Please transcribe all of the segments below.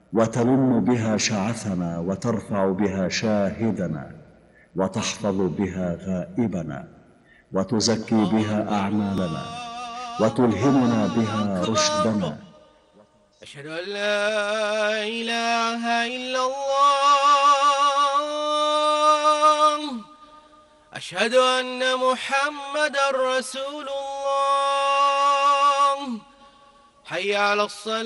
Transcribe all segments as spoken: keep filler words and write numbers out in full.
وتلم بها شعثنا، وترفع بها شاهدنا، وتحفظ بها غائبنا، وتزكي بها أعمالنا، وتلهمنا بها أكبر. رشدنا. أشهد أن لا إله إلا الله. أشهد أن محمدًا رسول الله. حي على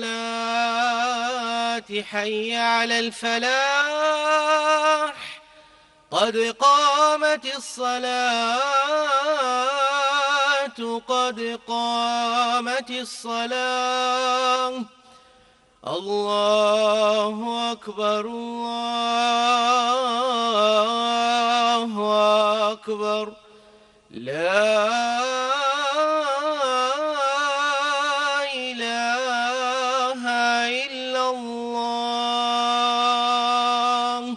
الصلاة، حي على الفلاح، قد قامت الصلاة، قد قامت الصلاة. الله أكبر، الله أكبر. لا إله إلا الله.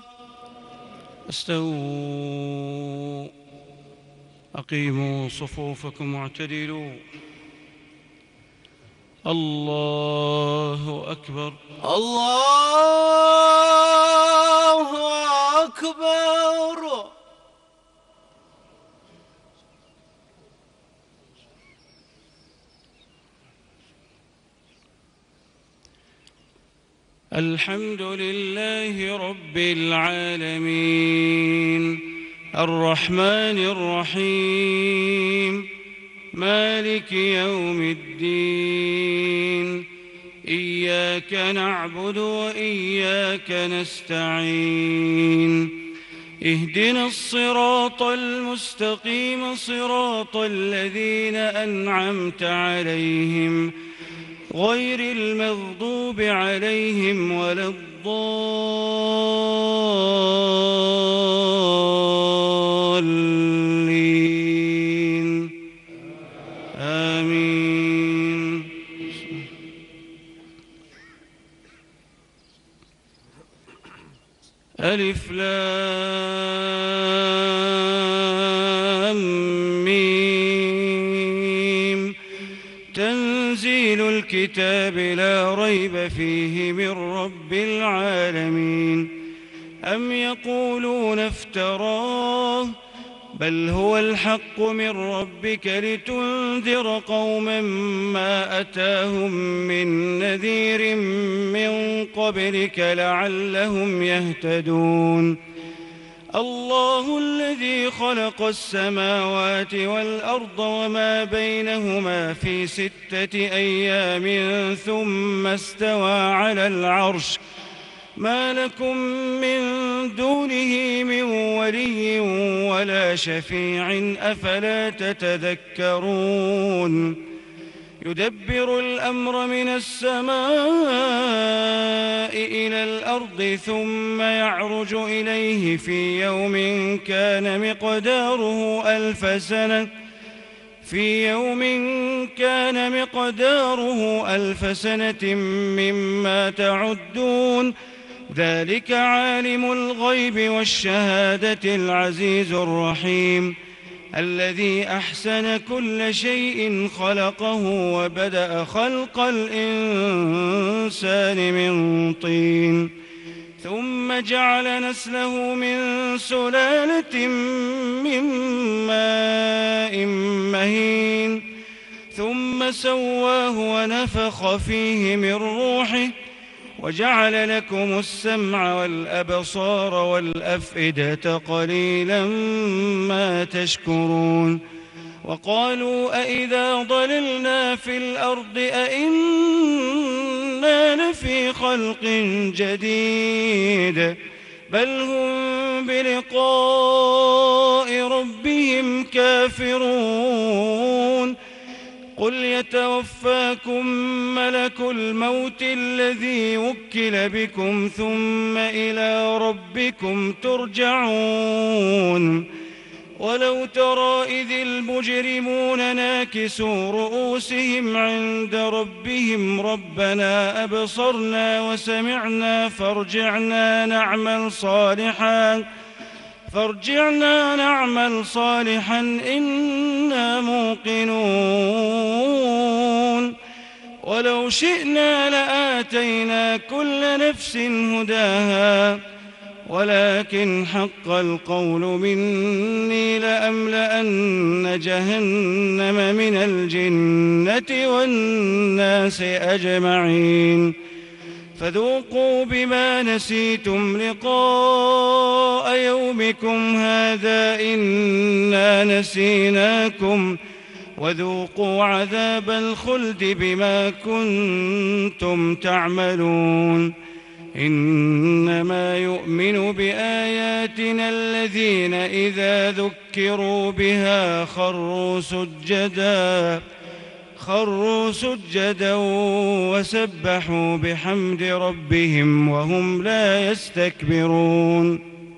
استووا، أقيموا صفوفكم واعتدلوا. الله أكبر. الله أكبر. الحمد لله رب العالمين، الرحمن الرحيم، مالك يوم الدين. إياك نعبد وإياك نستعين. اهدنا الصراط المستقيم، صراط الذين أنعمت عليهم، غير المغضوب عليهم ولا الضالين. آمين. ألف لام ميم. تنزيل الكتاب لا ريب فيه من رب العالمين. أم يقولون افتراه، بل هو الحق من ربك لتنذر قوما ما أتاهم من نذير من قبلك لعلهم يهتدون. الله الذي خلق السماوات والأرض وما بينهما في ستة أيام ثم استوى على العرش، ما لكم من دونه من ولي ولا شفيع أفلا تتذكرون. يدبر الأمر من السماء إلى الأرض ثم يعرج إليه في يوم كان مقداره ألف سنة في يوم كان مقداره ألف سنة مما تعدون. ذلك عالم الغيب والشهادة العزيز الرحيم، الذي أحسن كل شيء خلقه وبدأ خلق الإنسان من طين، ثم جعل نسله من سلالة من ماء مهين، ثم سواه ونفخ فيه من روحه، وجعل لكم السمع والأبصار والأفئدة قليلا ما تشكرون. وقالوا أئذا ضللنا في الأرض أئنا لفي خلق جديد، بل هم بلقاء ربهم كافرون. قل يتوفاكم ملك الموت الذي وكل بكم ثم إلى ربكم ترجعون. ولو ترى إذ المجرمون ناكسوا رؤوسهم عند ربهم ربنا أبصرنا وسمعنا فارجعنا نعمل صالحا فارجعنا نعمل صالحا إنا موقنون. ولو شئنا لآتينا كل نفس هداها ولكن حق القول مني لأملأن جهنم من الجنة والناس أجمعين فذوقوا بما نسيتم لقاء يومكم هذا إنا نسيناكم وذوقوا عذاب الخلد بما كنتم تعملون إنما يؤمن بآياتنا الذين إذا ذكروا بها خروا سجدا خروا سجدا وسبحوا بحمد ربهم وهم لا يستكبرون.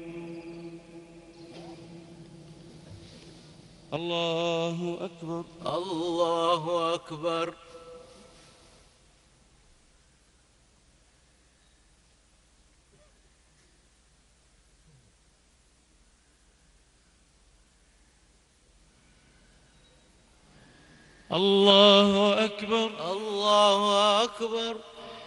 الله أكبر. الله أكبر. الله أكبر. الله أكبر.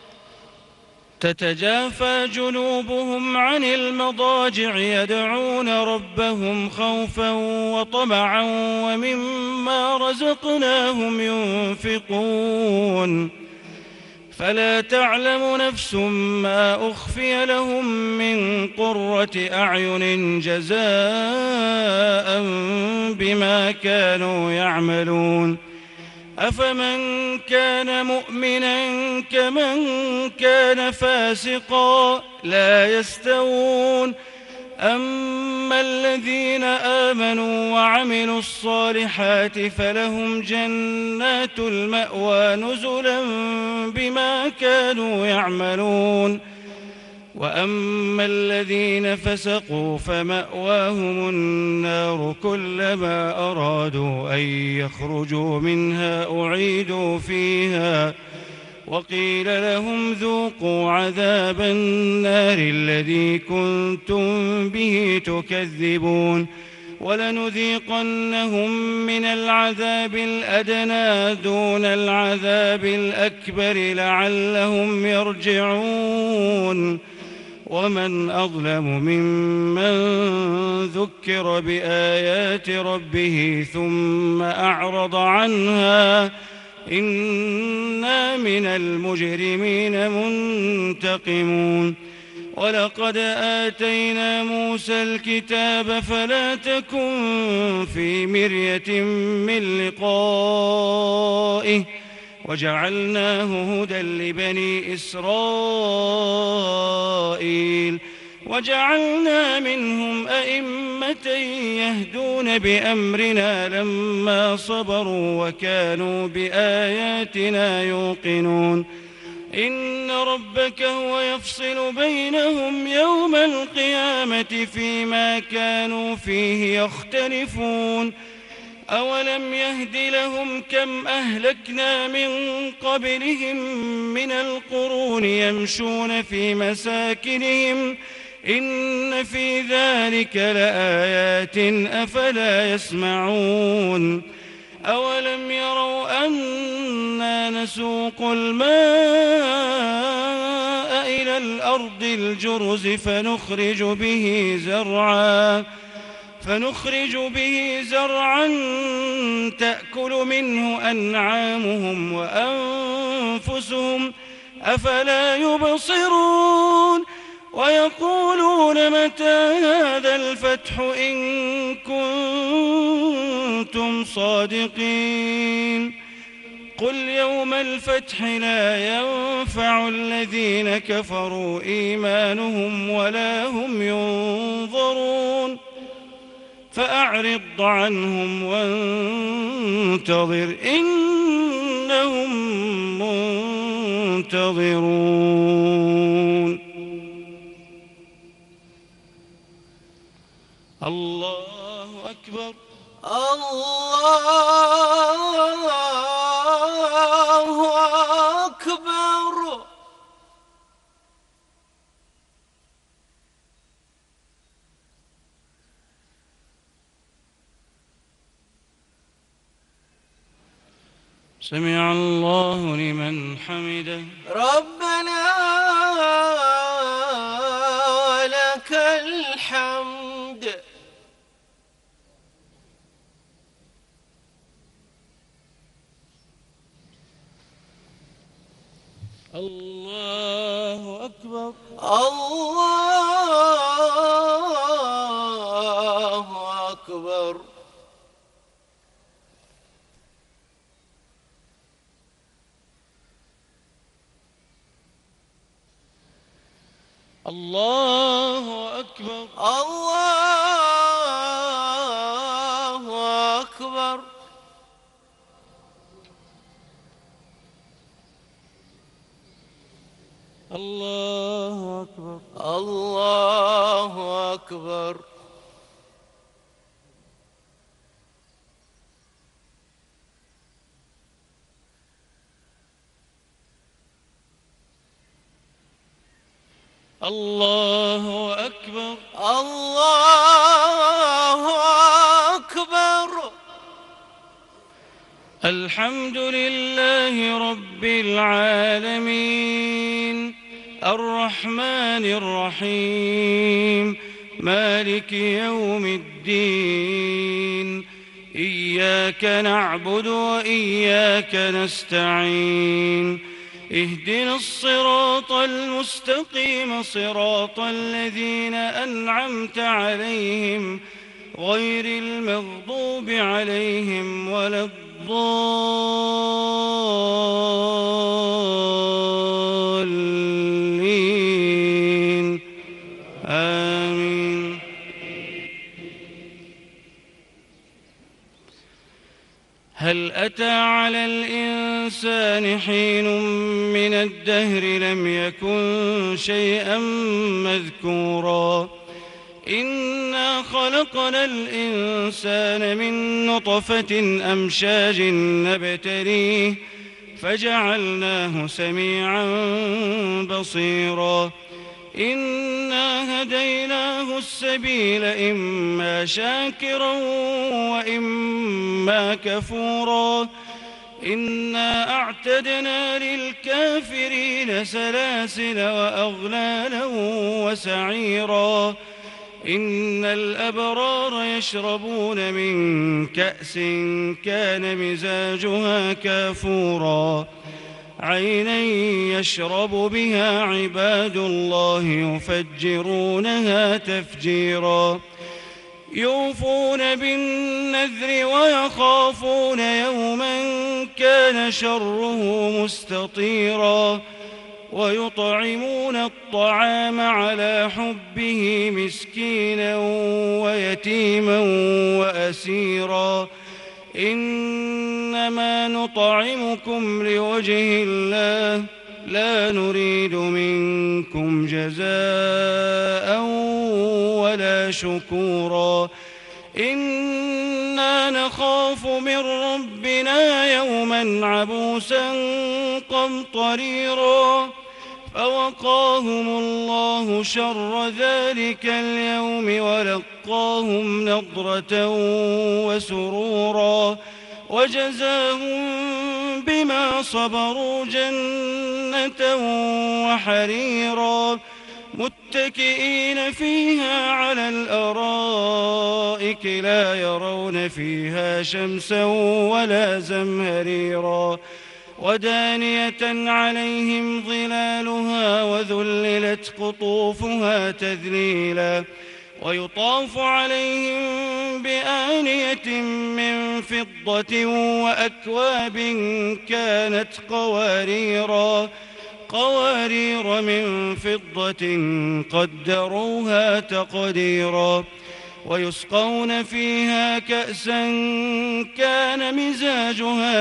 تتجافى جنوبهم عن المضاجع يدعون ربهم خوفا وطمعا ومما رزقناهم ينفقون فلا تعلم نفس ما أخفي لهم من قرة أعين جزاء بما كانوا يعملون أفمن كان مؤمنا كمن كان فاسقا لا يستوون أما الذين آمنوا وعملوا الصالحات فلهم جنات المأوى نزلا بما كانوا يعملون وأما الذين فسقوا فمأواهم النار كلما أرادوا أن يخرجوا منها أعيدوا فيها وقيل لهم ذوقوا عذاب النار الذي كنتم به تكذبون ولنذيقنهم من العذاب الأدنى دون العذاب الأكبر لعلهم يرجعون ومن أظلم ممن ذكر بآيات ربه ثم أعرض عنها إنا من المجرمين منتقمون ولقد آتينا موسى الكتاب فلا تكن في مرية من لقائه وجعلناه هدى لبني إسرائيل وجعلنا منهم أئمة يهدون بأمرنا لما صبروا وكانوا بآياتنا يوقنون إن ربك هو يفصل بينهم يوم القيامة فيما كانوا فيه يختلفون أولم يهد لهم كم أهلكنا من قبلهم من القرون يمشون في مساكنهم إن في ذلك لآيات أفلا يسمعون أولم يروا أنا نسوق الماء إلى الأرض الجرز فنخرج به زرعا فنخرج به زرعا تأكل منه أنعامهم وأنفسهم أفلا يبصرون ويقولون متى هذا الفتح إن كنتم صادقين قل يوم الفتح لا ينفع الذين كفروا إيمانهم ولا هم ينظرون فأعرض عنهم وانتظر إنهم منتظرون. الله أكبر. الله أكبر. سمع الله لمن حمده. ربنا ولك الحمد. الله أكبر. الله أكبر. الله أكبر. الله أكبر. الله أكبر. الله أكبر. الله أكبر. الله أكبر. الحمد لله رب العالمين الرحمن الرحيم مالك يوم الدين. إياك نعبد وإياك نستعين. اهدنا الصراط المستقيم صراط الذين أنعمت عليهم غير المغضوب عليهم ولا الضالين. آمين. هل أتى على الإنسان حين من الدهر لم يكن شيئا مذكورا. إنا خلقنا الإنسان من نطفة أمشاج نبتليه فجعلناه سميعا بصيرا. إنا هديناه السبيل إما شاكرا وإما كفورا. إنا أعتدنا للكافرين سلاسل وأغلالا وسعيرا. إن الأبرار يشربون من كأس كان مزاجها كافورا. عينا يشرب بها عباد الله يفجرونها تفجيرا. يوفون بالنذر ويخافون يوما كان شره مستطيرا. ويطعمون الطعام على حبه مسكينا ويتيما وأسيرا. إنما نطعمكم لوجه الله لا نريد منكم جزاء ولا شكورا. إنا نخاف من ربنا يوما عبوسا قمطريرا. فوقاهم الله شر ذلك اليوم ولقاهم نضرة وسرورا. وجزاهم بما صبروا جنة وحريرا. متكئين فيها على الأرائك لا يرون فيها شمسا ولا زمهريرا. ودانية عليهم ظلالها وذللت قطوفها تذليلا. ويطاف عليهم بآنية من فضة وأكواب كانت قواريرا قوارير من فضة قدروها تقديرا. ويسقون فيها كأسا كان مزاجها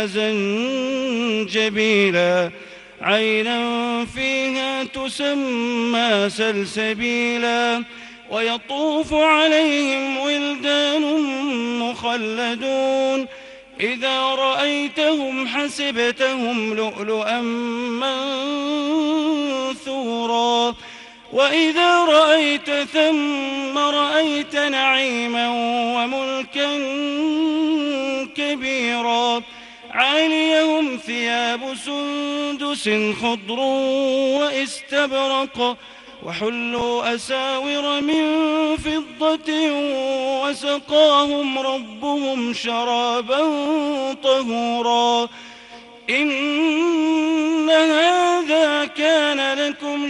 زنجبيلا. عينا فيها تسمى سلسبيلا. ويطوف عليهم ولدان مخلدون إذا رأيتهم حسبتهم لؤلؤا منثورا. وإذا رأيت ثم رأيت نعيما وملكا كبيرا. عاليهم ثياب سندس خضر واستبرق وحلوا أساور من فضة وسقاهم ربهم شرابا طهورا إن هذا كان لكم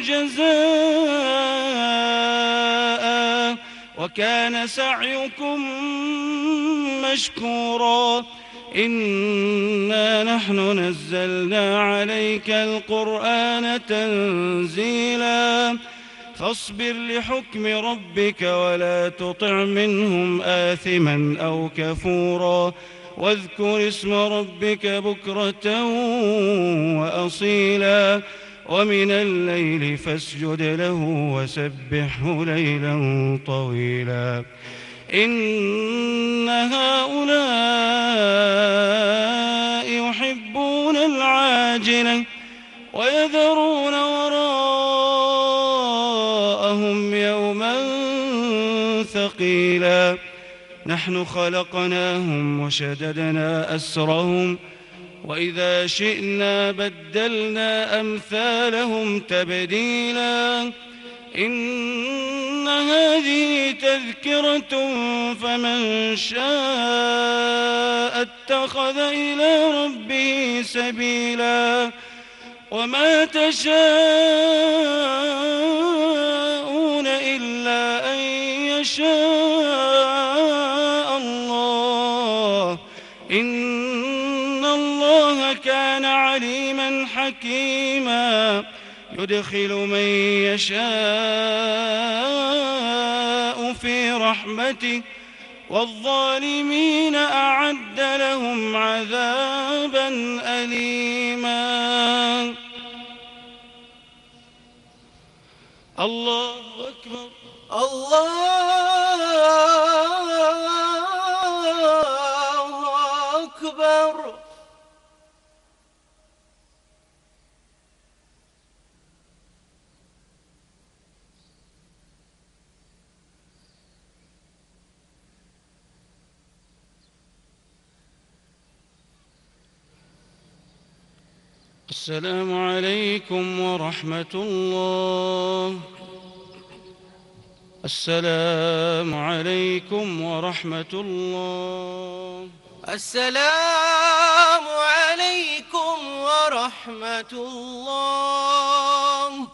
جزاء وكان سعيكم مشكورا إنا نحن نزلنا عليك القرآن تنزيلا فاصبر لحكم ربك ولا تطع منهم آثما أو كفورا واذكر اسم ربك بكرة وأصيلا ومن الليل فاسجد له وسبحه ليلا طويلا إن هؤلاء يحبون العاجلة ويذرون وراءهم يوما ثقيلا نحن خلقناهم وشددنا أسرهم وإذا شئنا بدلنا أمثالهم تبديلا إن هذه تذكرة فمن شاء اتخذ إلى ربه سبيلا وما تشاءون إلا أن يشاء الله إن الله كان عليما حكيما يدخل من يشاء في رحمته والظالمين أعد لهم عذابا أليما الله أكبر الله أكبر السلام عليكم ورحمة الله السلام عليكم ورحمة الله السلام عليكم ورحمة الله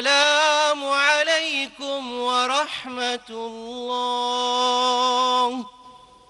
السلام عليكم ورحمة الله